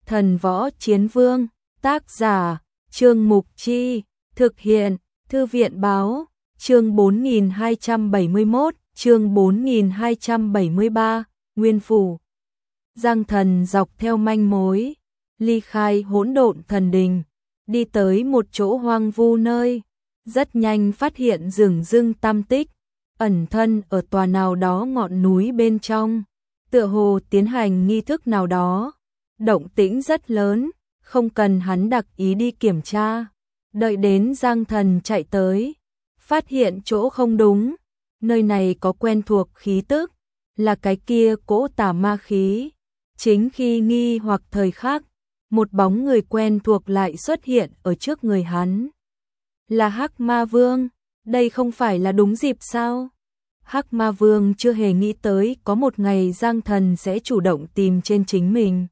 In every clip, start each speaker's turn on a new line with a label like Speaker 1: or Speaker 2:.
Speaker 1: Thần Võ Chiến Vương, tác giả, Trương Mục Chi, thực hiện, Thư viện Báo, chương 4271, chương 4273, Nguyên Phủ. Giang Thần dọc theo manh mối, ly khai hỗn độn thần đình, đi tới một chỗ hoang vu nơi, rất nhanh phát hiện rừng rưng tam tích, ẩn thân ở tòa nào đó ngọn núi bên trong, tựa hồ tiến hành nghi thức nào đó. Động tĩnh rất lớn, không cần hắn đặc ý đi kiểm tra. Đợi đến Giang Thần chạy tới, phát hiện chỗ không đúng, nơi này có quen thuộc khí tức, là cái kia cỗ tà ma khí. Chính khi nghi hoặc thời khắc, một bóng người quen thuộc lại xuất hiện ở trước người hắn. Là Hắc Ma Vương, đây không phải là đúng dịp sao? Hắc Ma Vương chưa hề nghĩ tới có một ngày Giang Thần sẽ chủ động tìm trên chính mình.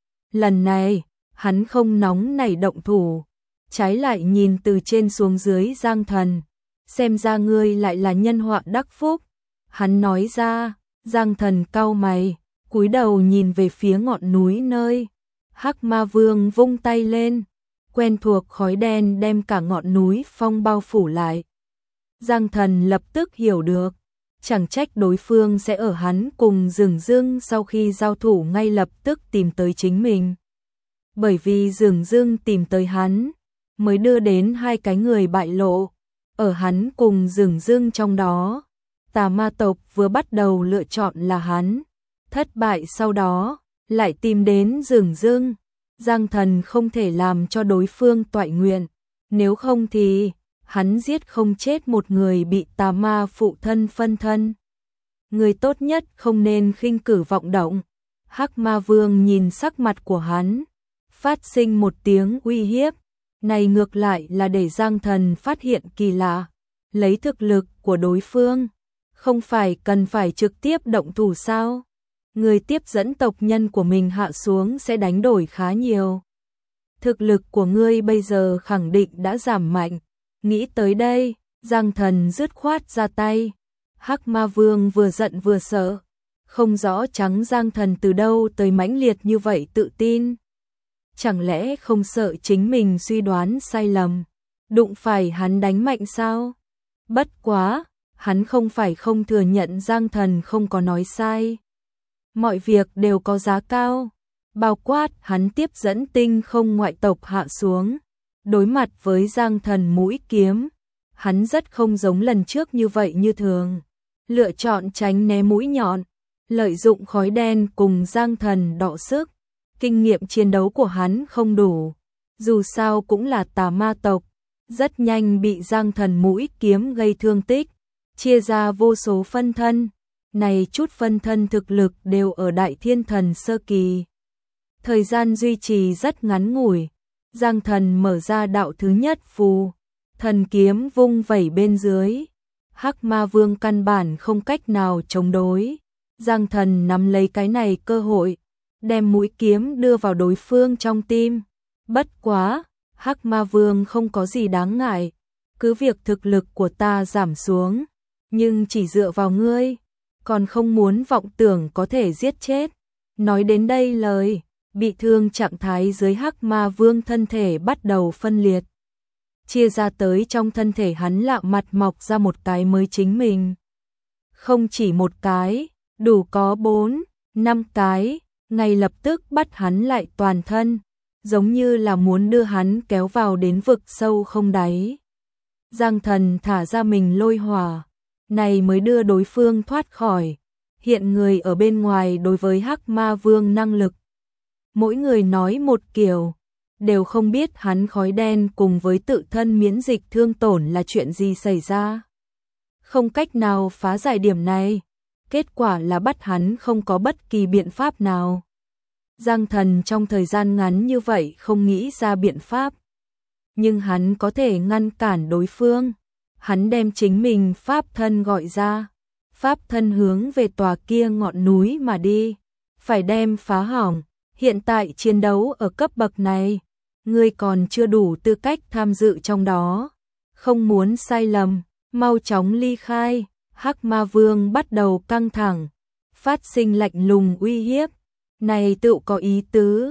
Speaker 1: Lần này, hắn không nóng nảy động thủ, trái lại nhìn từ trên xuống dưới Giang Thần, xem ra ngươi lại là nhân họa đắc phúc. Hắn nói ra, Giang Thần cau mày, cúi đầu nhìn về phía ngọn núi nơi. Hắc Ma Vương vung tay lên, quen thuộc khói đen đem cả ngọn núi phong bao phủ lại. Giang Thần lập tức hiểu được, chẳng trách đối phương sẽ ở hắn cùng Dường Dưng sau khi giao thủ ngay lập tức tìm tới chính mình. Bởi vì Dường Dưng tìm tới hắn, mới đưa đến hai cái người bại lộ. Ở hắn cùng Dường Dưng trong đó, tà ma tộc vừa bắt đầu lựa chọn là hắn, thất bại sau đó, lại tìm đến Dường Dưng. Giang Thần không thể làm cho đối phương toại nguyện, nếu không thì hắn giết không chết một người bị tà ma phụ thân phân thân. Người tốt nhất không nên khinh cử vọng động. Hắc Ma Vương nhìn sắc mặt của hắn, phát sinh một tiếng uy hiếp, này ngược lại là để Giang Thần phát hiện kỳ lạ. Lấy thực lực của đối phương, không phải cần phải trực tiếp động thủ sao? Người tiếp dẫn tộc nhân của mình hạ xuống sẽ đánh đổi khá nhiều. Thực lực của ngươi bây giờ khẳng định đã giảm mạnh. Nghĩ tới đây, Giang Thần dứt khoát ra tay. Hắc Ma Vương vừa giận vừa sợ, không rõ trắng Giang Thần từ đâu tới mãnh liệt như vậy tự tin. Chẳng lẽ không sợ chính mình suy đoán sai lầm, đụng phải hắn đánh mạnh sao? Bất quá, hắn không phải không thừa nhận Giang Thần không có nói sai. Mọi việc đều có giá cao, bao quát hắn tiếp dẫn tinh không ngoại tộc hạ xuống. Đối mặt với Giang Thần mũi kiếm, hắn rất không giống lần trước như vậy như thường. Lựa chọn tránh né mũi nhọn, lợi dụng khói đen cùng Giang Thần đọ sức. Kinh nghiệm chiến đấu của hắn không đủ, dù sao cũng là tà ma tộc, rất nhanh bị Giang Thần mũi kiếm gây thương tích, chia ra vô số phân thân. Này chút phân thân thực lực đều ở Đại Thiên Thần sơ kỳ. Thời gian duy trì rất ngắn ngủi. Giang Thần mở ra đạo thứ nhất phù, thần kiếm vung vẩy bên dưới. Hắc Ma Vương căn bản không cách nào chống đối. Giang Thần nắm lấy cái này cơ hội, đem mũi kiếm đưa vào đối phương trong tim. Bất quá, Hắc Ma Vương không có gì đáng ngại. Cứ việc thực lực của ta giảm xuống, nhưng chỉ dựa vào ngươi, còn không muốn vọng tưởng có thể giết chết. Nói đến đây lời, bị thương trạng thái dưới Hắc Ma Vương thân thể bắt đầu phân liệt. Chia ra tới trong thân thể hắn lạ mặt mọc ra một cái mới chính mình. Không chỉ một cái, đủ có 4, 5 cái, ngay lập tức bắt hắn lại toàn thân, giống như là muốn đưa hắn kéo vào đến vực sâu không đáy. Giang Thần thả ra mình lôi hỏa, này mới đưa đối phương thoát khỏi. Hiện người ở bên ngoài đối với Hắc Ma Vương năng lực, mỗi người nói một kiểu, đều không biết hắn khói đen cùng với tự thân miễn dịch thương tổn là chuyện gì xảy ra. Không cách nào phá giải điểm này, kết quả là bắt hắn không có bất kỳ biện pháp nào. Giang Thần trong thời gian ngắn như vậy không nghĩ ra biện pháp, nhưng hắn có thể ngăn cản đối phương. Hắn đem chính mình pháp thân gọi ra, pháp thân hướng về tòa kia ngọn núi mà đi, phải đem phá hỏng. Hiện tại chiến đấu ở cấp bậc này, ngươi còn chưa đủ tư cách tham dự trong đó. Không muốn sai lầm, mau chóng ly khai. Hắc Ma Vương bắt đầu căng thẳng, phát sinh lạnh lùng uy hiếp. Này tự có ý tứ,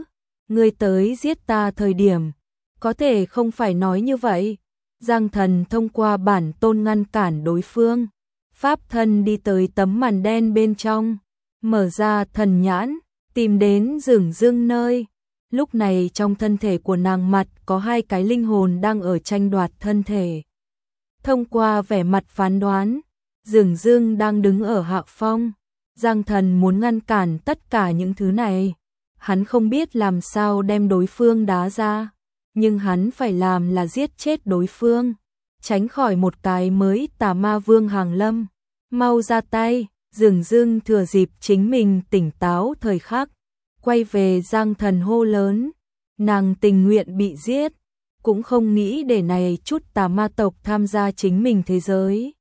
Speaker 1: Ngươi tới giết ta thời điểm, có thể không phải nói như vậy. Giang Thần thông qua bản tôn ngăn cản đối phương. Pháp thân đi tới tấm màn đen bên trong, mở ra thần nhãn, tìm đến Dửng Dưng nơi. Lúc này trong thân thể của nàng mặt có hai cái linh hồn đang ở tranh đoạt thân thể. Thông qua vẻ mặt phán đoán, Dửng Dưng đang đứng ở hạ phong. Giang Thần muốn ngăn cản tất cả những thứ này. Hắn không biết làm sao đem đối phương đá ra, nhưng hắn phải làm là giết chết đối phương, tránh khỏi một cái mới Tà Ma Vương hàng lâm. Mau ra tay, Dửng Dưng thừa dịp chính mình tỉnh táo thời khắc, quay về Giang Thần hô lớn. Nàng tình nguyện bị giết, cũng không nghĩ để này chút tà ma tộc tham gia chính mình thế giới.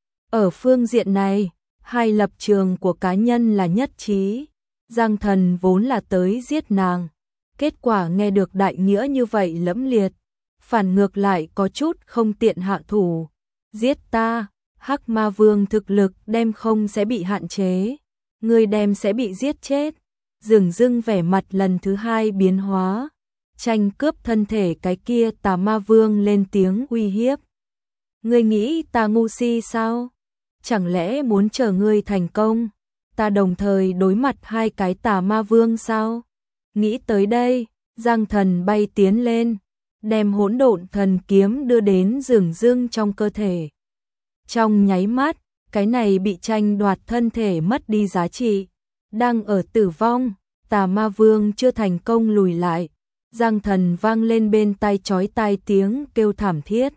Speaker 1: Ở phương diện này, hai lập trường của cá nhân là nhất trí. Giang Thần vốn là tới giết nàng, kết quả nghe được đại nghĩa như vậy lẫm liệt, phản ngược lại có chút không tiện hạ thủ. Giết ta, Hắc Ma Vương thực lực đem không sẽ bị hạn chế, người đem sẽ bị giết chết. Dửng Dưng vẻ mặt lần thứ hai biến hóa, tranh cướp thân thể cái kia Tà Ma Vương lên tiếng uy hiếp. Ngươi nghĩ ta ngu si sao? Chẳng lẽ muốn chờ ngươi thành công, ta đồng thời đối mặt hai cái Tà Ma Vương sao? Nghĩ tới đây, Giang Thần bay tiến lên, đem Hỗn Độn Thần Kiếm đưa đến Dửng Dưng trong cơ thể. Trong nháy mắt, cái này bị tranh đoạt thân thể mất đi giá trị, đang ở tử vong. Tà Ma Vương chưa thành công lùi lại. Giang Thần vang lên bên tai chói tai tiếng kêu thảm thiết.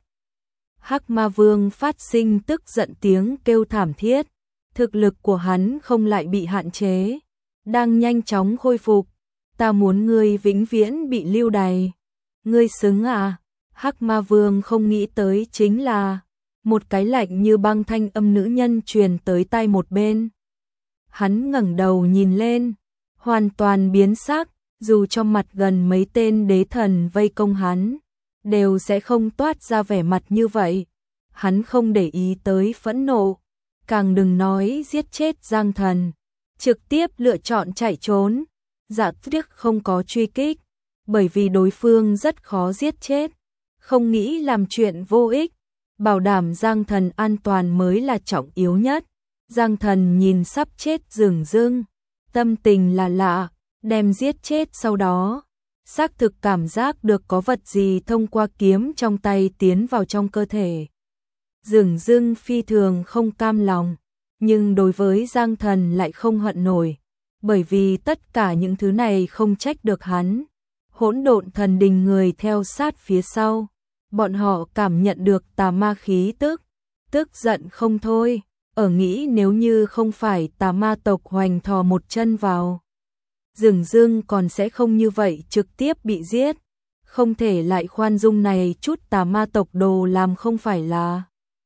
Speaker 1: Hắc Ma Vương phát sinh tức giận tiếng kêu thảm thiết. Thực lực của hắn không lại bị hạn chế, đang nhanh chóng khôi phục. Ta muốn ngươi vĩnh viễn bị lưu đày. Ngươi xứng à? Hắc Ma Vương không nghĩ tới chính là một cái lạnh như băng thanh âm nữ nhân truyền tới tai một bên. Hắn ngẩng đầu nhìn lên, hoàn toàn biến sắc, dù trong mặt gần mấy tên đế thần vây công hắn, đều sẽ không toát ra vẻ mặt như vậy. Hắn không để ý tới phẫn nộ, càng đừng nói giết chết Giang Thần, trực tiếp lựa chọn chạy trốn. Dạ Tuyết không có truy kích, bởi vì đối phương rất khó giết chết, không nghĩ làm chuyện vô ích, bảo đảm Giang Thần an toàn mới là trọng yếu nhất. Giang Thần nhìn sắp chết Dửng Dưng, tâm tình là lạ, đem giết chết sau đó, xác thực cảm giác được có vật gì thông qua kiếm trong tay tiến vào trong cơ thể. Dửng Dưng phi thường không cam lòng, nhưng đối với Giang Thần lại không hận nổi, bởi vì tất cả những thứ này không trách được hắn. Hỗn Độn Thần Đình người theo sát phía sau, bọn họ cảm nhận được tà ma khí tức giận không thôi, ở nghĩ nếu như không phải tà ma tộc hoành thò một chân vào, Dửng Dưng còn sẽ không như vậy trực tiếp bị giết, không thể lại khoan dung này chút tà ma tộc đồ làm không phải là.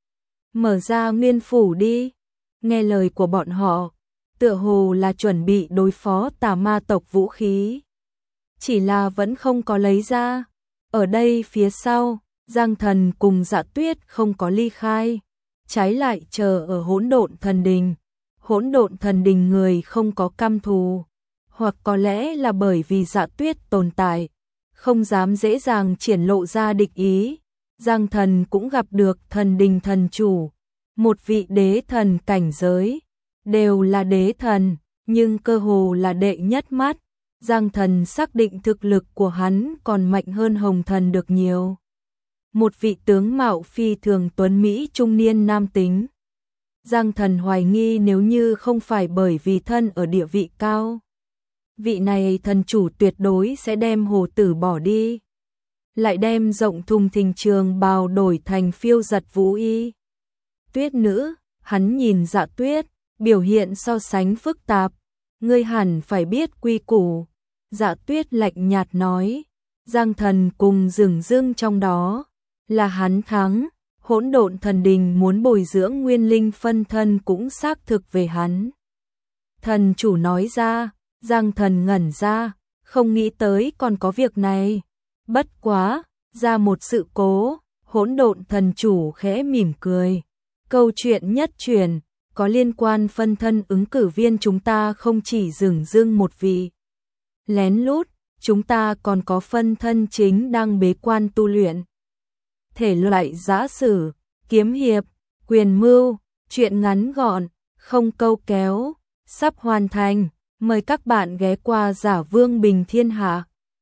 Speaker 1: Mở ra nguyên phủ đi, nghe lời của bọn họ, tựa hồ là chuẩn bị đối phó tà ma tộc vũ khí. Chỉ là vẫn không có lấy ra. Ở đây phía sau, Giang Thần cùng Dạ Tuyết không có ly khai, trái lại chờ ở Hỗn Độn Thần Đình. Hỗn Độn Thần Đình người không có căm thù, hoặc có lẽ là bởi vì Dạ Tuyết tồn tại, không dám dễ dàng triển lộ ra địch ý. Giang Thần cũng gặp được Thần Đình thần chủ, một vị đế thần cảnh giới, đều là đế thần, nhưng cơ hồ là đệ nhất mắt. Giang Thần xác định thực lực của hắn còn mạnh hơn Hồng Thần được nhiều. Một vị tướng mạo phi thường tuấn mỹ trung niên nam tính. Giang Thần hoài nghi nếu như không phải bởi vì thân ở địa vị cao, vị này thần chủ tuyệt đối sẽ đem hồ tử bỏ đi, lại đem rộng thùng thình trường bào đổi thành phiêu giật vũ y. Tuyết nữ, hắn nhìn Dạ Tuyết, biểu hiện so sánh phức tạp. Ngươi hẳn phải biết quy củ. Dạ Tuyết lạnh nhạt nói. Giang Thần cùng Dửng Dưng trong đó là hắn thắng. Hỗn Độn Thần Đình muốn bồi dưỡng nguyên linh phân thân cũng xác thực về hắn. Thần chủ nói ra. Giang Thần ngẩn ra, không nghĩ tới còn có việc này. Bất quá, ra một sự cố. Hỗn Độn thần chủ khẽ mỉm cười. Câu chuyện nhất truyền, có liên quan phân thân ứng cử viên chúng ta không chỉ Dửng Dưng một vị. Lén lút, chúng ta còn có phân thân chính đang bế quan tu luyện. Thể loại giã sử, kiếm hiệp, quyền mưu, truyện ngắn gọn, không câu kéo, sắp hoàn thành. Mời các bạn ghé qua Giả Vương Bình Thiên Hạ.